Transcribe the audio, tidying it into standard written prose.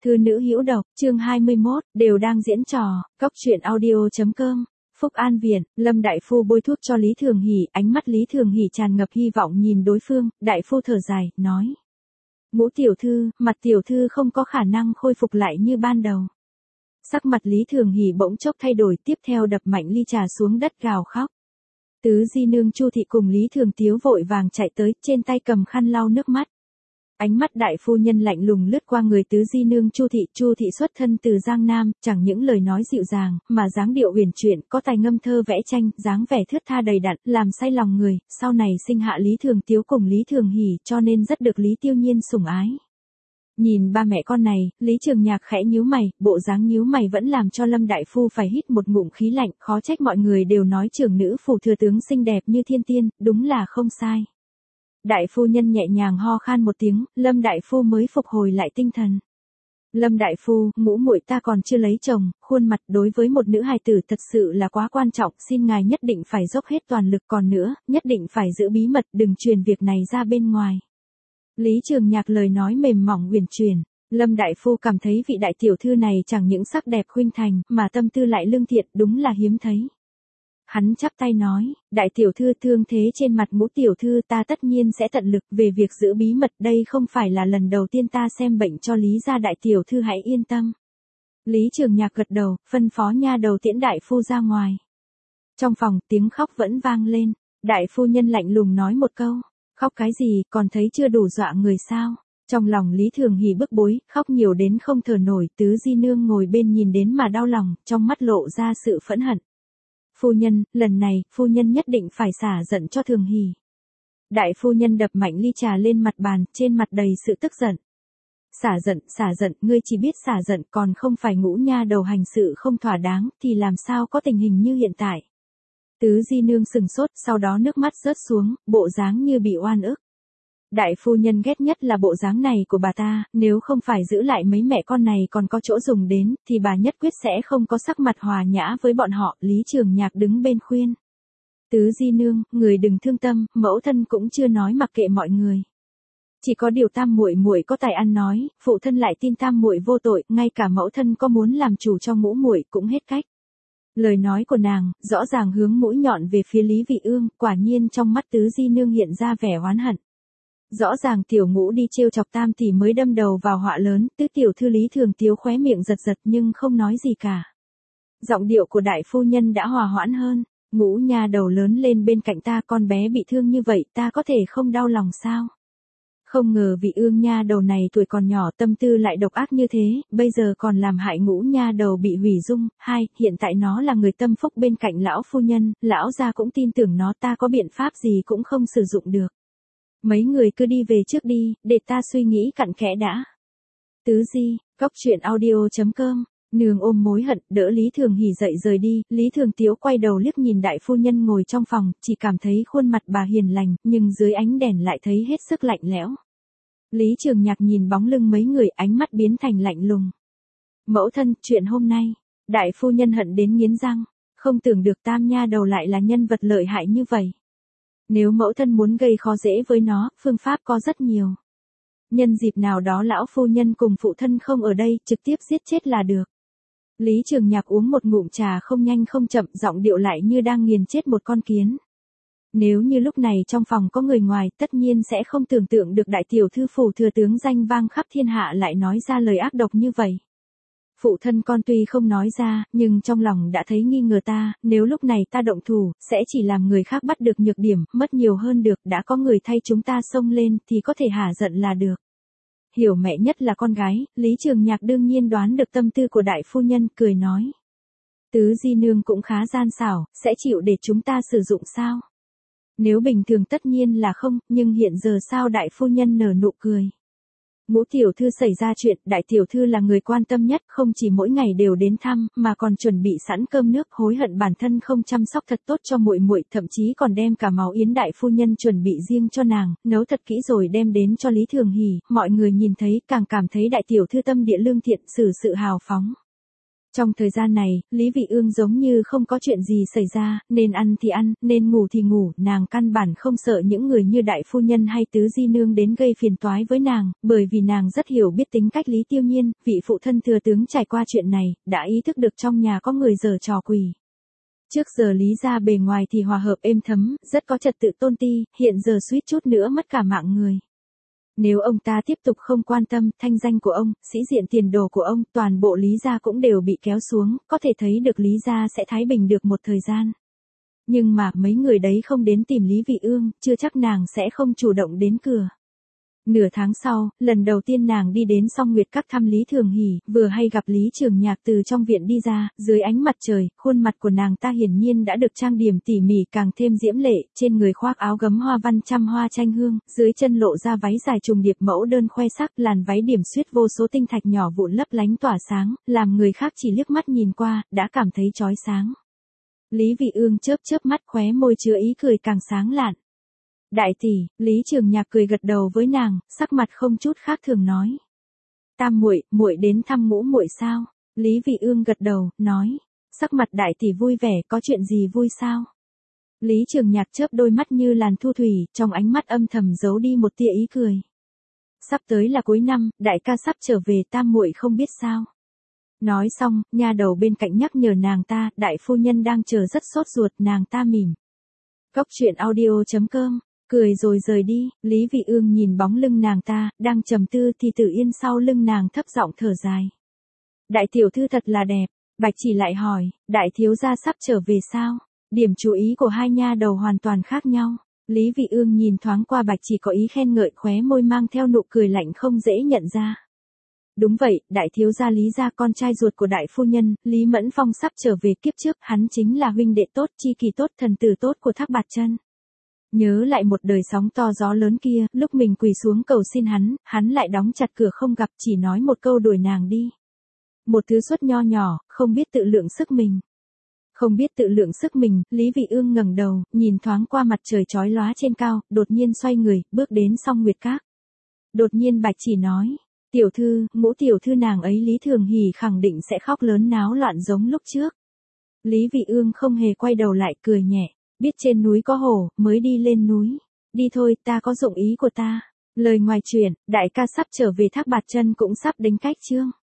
Thư nữ hữu độc, chương 21, đều đang diễn trò, cóc truyện audio.com. Phúc An Viện, Lâm đại phu bôi thuốc cho Lý Thường Hỷ, ánh mắt Lý Thường Hỷ tràn ngập hy vọng nhìn đối phương, đại phu thở dài, nói. Ngũ tiểu thư, mặt tiểu thư không có khả năng khôi phục lại như ban đầu. Sắc mặt Lý Thường Hỷ bỗng chốc thay đổi, tiếp theo đập mạnh ly trà xuống đất gào khóc. Tứ di nương Chu thị cùng Lý Thường Tiếu vội vàng chạy tới, trên tay cầm khăn lau nước mắt. Ánh mắt đại phu nhân lạnh lùng lướt qua người tứ di nương Chu thị xuất thân từ Giang Nam, chẳng những lời nói dịu dàng, mà dáng điệu huyền chuyển, có tài ngâm thơ vẽ tranh, dáng vẻ thướt tha đầy đặn, làm say lòng người, sau này sinh hạ Lý Thường Tiếu cùng Lý Thường Hỷ, cho nên rất được Lý Tiêu Nhiên sủng ái. Nhìn ba mẹ con này, Lý Trường Nhạc khẽ nhíu mày, bộ dáng nhíu mày vẫn làm cho Lâm đại phu phải hít một ngụm khí lạnh, khó trách mọi người đều nói trưởng nữ phủ thừa tướng xinh đẹp như thiên tiên, đúng là không sai. Đại phu nhân nhẹ nhàng ho khan một tiếng, Lâm đại phu mới phục hồi lại tinh thần. Lâm đại phu, ngũ muội ta còn chưa lấy chồng, khuôn mặt đối với một nữ hài tử thật sự là quá quan trọng, xin ngài nhất định phải dốc hết toàn lực, còn nữa, nhất định phải giữ bí mật, đừng truyền việc này ra bên ngoài. Lý Trường Nhạc lời nói mềm mỏng huyền chuyển. Lâm đại phu cảm thấy vị đại tiểu thư này chẳng những sắc đẹp khuynh thành, mà tâm tư lại lương thiện, đúng là hiếm thấy. Hắn chắp tay nói, đại tiểu thư thương thế trên mặt ngũ tiểu thư ta tất nhiên sẽ tận lực, về việc giữ bí mật đây không phải là lần đầu tiên ta xem bệnh cho Lý gia, đại tiểu thư hãy yên tâm. Lý Trường Nhạc gật đầu, phân phó nha đầu tiễn đại phu ra ngoài. Trong phòng tiếng khóc vẫn vang lên, đại phu nhân lạnh lùng nói một câu, khóc cái gì, còn thấy chưa đủ dọa người sao? Trong lòng Lý Thường Hỷ bức bối, khóc nhiều đến không thở nổi, tứ di nương ngồi bên nhìn đến mà đau lòng, trong mắt lộ ra sự phẫn hận. Phu nhân, lần này, phu nhân nhất định phải xả giận cho Thường Hỷ. Đại phu nhân đập mạnh ly trà lên mặt bàn, trên mặt đầy sự tức giận. Xả giận, ngươi chỉ biết xả giận, còn không phải ngũ nha đầu hành sự không thỏa đáng, thì làm sao có tình hình như hiện tại. Tứ di nương sừng sốt, sau đó nước mắt rớt xuống, bộ dáng như bị oan ức. Đại phu nhân ghét nhất là bộ dáng này của bà ta, nếu không phải giữ lại mấy mẹ con này còn có chỗ dùng đến, thì bà nhất quyết sẽ không có sắc mặt hòa nhã với bọn họ. Lý Trường Nhạc đứng bên khuyên. Tứ di nương, người đừng thương tâm, mẫu thân cũng chưa nói mặc kệ mọi người. Chỉ có điều tam muội muội có tài ăn nói, phụ thân lại tin tam muội vô tội, ngay cả mẫu thân có muốn làm chủ cho ngũ muội cũng hết cách. Lời nói của nàng, rõ ràng hướng mũi nhọn về phía Lý Vị Ương, quả nhiên trong mắt tứ di nương hiện ra vẻ oán hận. Rõ ràng tiểu ngũ đi trêu chọc tam tỷ mới đâm đầu vào họa lớn, tứ tiểu thư Lý Thường Tiếu khóe miệng giật giật nhưng không nói gì cả. Giọng điệu của đại phu nhân đã hòa hoãn hơn, ngũ nha đầu lớn lên bên cạnh ta, con bé bị thương như vậy ta có thể không đau lòng sao? Không ngờ Vị Ương nha đầu này tuổi còn nhỏ tâm tư lại độc ác như thế, bây giờ còn làm hại ngũ nha đầu bị hủy dung. Hiện tại nó là người tâm phúc bên cạnh lão phu nhân, lão gia cũng tin tưởng nó, ta có biện pháp gì cũng không sử dụng được. Mấy người cứ đi về trước đi, để ta suy nghĩ cặn kẽ đã. Tứ di, cóc truyện audio.com. Nương ôm mối hận, đỡ Lý Thường Hỷ dậy rời đi, Lý Thường Tiếu quay đầu liếc nhìn đại phu nhân ngồi trong phòng, chỉ cảm thấy khuôn mặt bà hiền lành, nhưng dưới ánh đèn lại thấy hết sức lạnh lẽo. Lý Trường Nhạc nhìn bóng lưng mấy người, ánh mắt biến thành lạnh lùng. Mẫu thân, chuyện hôm nay, đại phu nhân hận đến nghiến răng, không tưởng được tam nha đầu lại là nhân vật lợi hại như vậy. Nếu mẫu thân muốn gây khó dễ với nó, phương pháp có rất nhiều. Nhân dịp nào đó lão phu nhân cùng phụ thân không ở đây, trực tiếp giết chết là được. Lý Trường Nhạc uống một ngụm trà không nhanh không chậm, giọng điệu lại như đang nghiền chết một con kiến. Nếu như lúc này trong phòng có người ngoài, tất nhiên sẽ không tưởng tượng được đại tiểu thư phủ thừa tướng danh vang khắp thiên hạ lại nói ra lời ác độc như vậy. Phụ thân con tuy không nói ra, nhưng trong lòng đã thấy nghi ngờ ta, nếu lúc này ta động thủ, sẽ chỉ làm người khác bắt được nhược điểm, mất nhiều hơn được, đã có người thay chúng ta xông lên, thì có thể hả giận là được. Hiểu mẹ nhất là con gái, Lý Trường Nhạc đương nhiên đoán được tâm tư của đại phu nhân, cười nói. Tứ di nương cũng khá gian xảo, sẽ chịu để chúng ta sử dụng sao? Nếu bình thường tất nhiên là không, nhưng hiện giờ sao? Đại phu nhân nở nụ cười. Ngũ tiểu thư xảy ra chuyện, đại tiểu thư là người quan tâm nhất, không chỉ mỗi ngày đều đến thăm, mà còn chuẩn bị sẵn cơm nước, hối hận bản thân không chăm sóc thật tốt cho muội muội, thậm chí còn đem cả máu yến đại phu nhân chuẩn bị riêng cho nàng, nấu thật kỹ rồi đem đến cho Lý Thường Hỷ, mọi người nhìn thấy càng cảm thấy đại tiểu thư tâm địa lương thiện, xử sự hào phóng. Trong thời gian này, Lý Vị Ương giống như không có chuyện gì xảy ra, nên ăn thì ăn, nên ngủ thì ngủ, nàng căn bản không sợ những người như đại phu nhân hay tứ di nương đến gây phiền toái với nàng, bởi vì nàng rất hiểu biết tính cách Lý Tiêu Nhiên, vị phụ thân thừa tướng trải qua chuyện này, đã ý thức được trong nhà có người giở trò quỷ. Trước giờ Lý gia bề ngoài thì hòa hợp êm thấm, rất có trật tự tôn ti, hiện giờ suýt chút nữa mất cả mạng người. Nếu ông ta tiếp tục không quan tâm, thanh danh của ông, sĩ diện tiền đồ của ông, toàn bộ Lý gia cũng đều bị kéo xuống, có thể thấy được Lý gia sẽ thái bình được một thời gian. Nhưng mà mấy người đấy không đến tìm Lý Vị Ương, chưa chắc nàng sẽ không chủ động đến cửa. Nửa tháng sau, lần đầu tiên nàng đi đến Song Nguyệt Các thăm Lý Thường Hỷ, vừa hay gặp Lý Trường Nhạc từ trong viện đi ra, dưới ánh mặt trời, khuôn mặt của nàng ta hiển nhiên đã được trang điểm tỉ mỉ càng thêm diễm lệ, trên người khoác áo gấm hoa văn trăm hoa tranh hương, dưới chân lộ ra váy dài trùng điệp mẫu đơn khoe sắc, làn váy điểm xuyết vô số tinh thạch nhỏ vụn lấp lánh tỏa sáng, làm người khác chỉ liếc mắt nhìn qua, đã cảm thấy chói sáng. Lý Vị Ương chớp chớp mắt, khóe môi chứa ý cười càng sáng lạn. Đại tỷ, Lý Trường Nhạc cười gật đầu với nàng, sắc mặt không chút khác thường nói. Tam muội, muội đến thăm ngũ muội sao? Lý Vị Ương gật đầu, nói. Sắc mặt đại tỷ vui vẻ, có chuyện gì vui sao? Lý Trường Nhạc chớp đôi mắt như làn thu thủy, trong ánh mắt âm thầm giấu đi một tia ý cười. Sắp tới là cuối năm, đại ca sắp trở về, tam muội không biết sao? Nói xong, nha đầu bên cạnh nhắc nhở nàng ta, đại phu nhân đang chờ rất sốt ruột, nàng ta mỉm. Cốc truyện audio.com, cười rồi rời đi, Lý Vị Ương nhìn bóng lưng nàng ta, đang trầm tư thì Tử Yên sau lưng nàng thấp giọng thở dài. Đại tiểu thư thật là đẹp, Bạch Chỉ lại hỏi, đại thiếu gia sắp trở về sao? Điểm chú ý của hai nha đầu hoàn toàn khác nhau. Lý Vị Ương nhìn thoáng qua Bạch Chỉ có ý khen ngợi, khóe môi mang theo nụ cười lạnh không dễ nhận ra. Đúng vậy, đại thiếu gia Lý gia con trai ruột của đại phu nhân, Lý Mẫn Phong sắp trở về, kiếp trước hắn chính là huynh đệ tốt, chi kỷ tốt, thần tử tốt của Thác Bạt Chân. Nhớ lại một đời sóng to gió lớn kia, lúc mình quỳ xuống cầu xin hắn lại đóng chặt cửa không gặp, chỉ nói một câu đuổi nàng đi. Một thứ suất nho nhỏ, không biết tự lượng sức mình. Không biết tự lượng sức mình, Lý Vị Ương ngẩng đầu, nhìn thoáng qua mặt trời chói lóa trên cao, đột nhiên xoay người, bước đến Song Nguyệt Các. Đột nhiên Bạch Chỉ nói, tiểu thư, ngũ tiểu thư nàng ấy Lý Thường Hỷ khẳng định sẽ khóc lớn náo loạn giống lúc trước. Lý Vị Ương không hề quay đầu lại, cười nhẹ, biết trên núi có hổ, mới đi lên núi. Đi thôi, ta có dụng ý của ta. Lời ngoài truyền, đại ca sắp trở về, Thác Bạt Chân cũng sắp đến cách chương.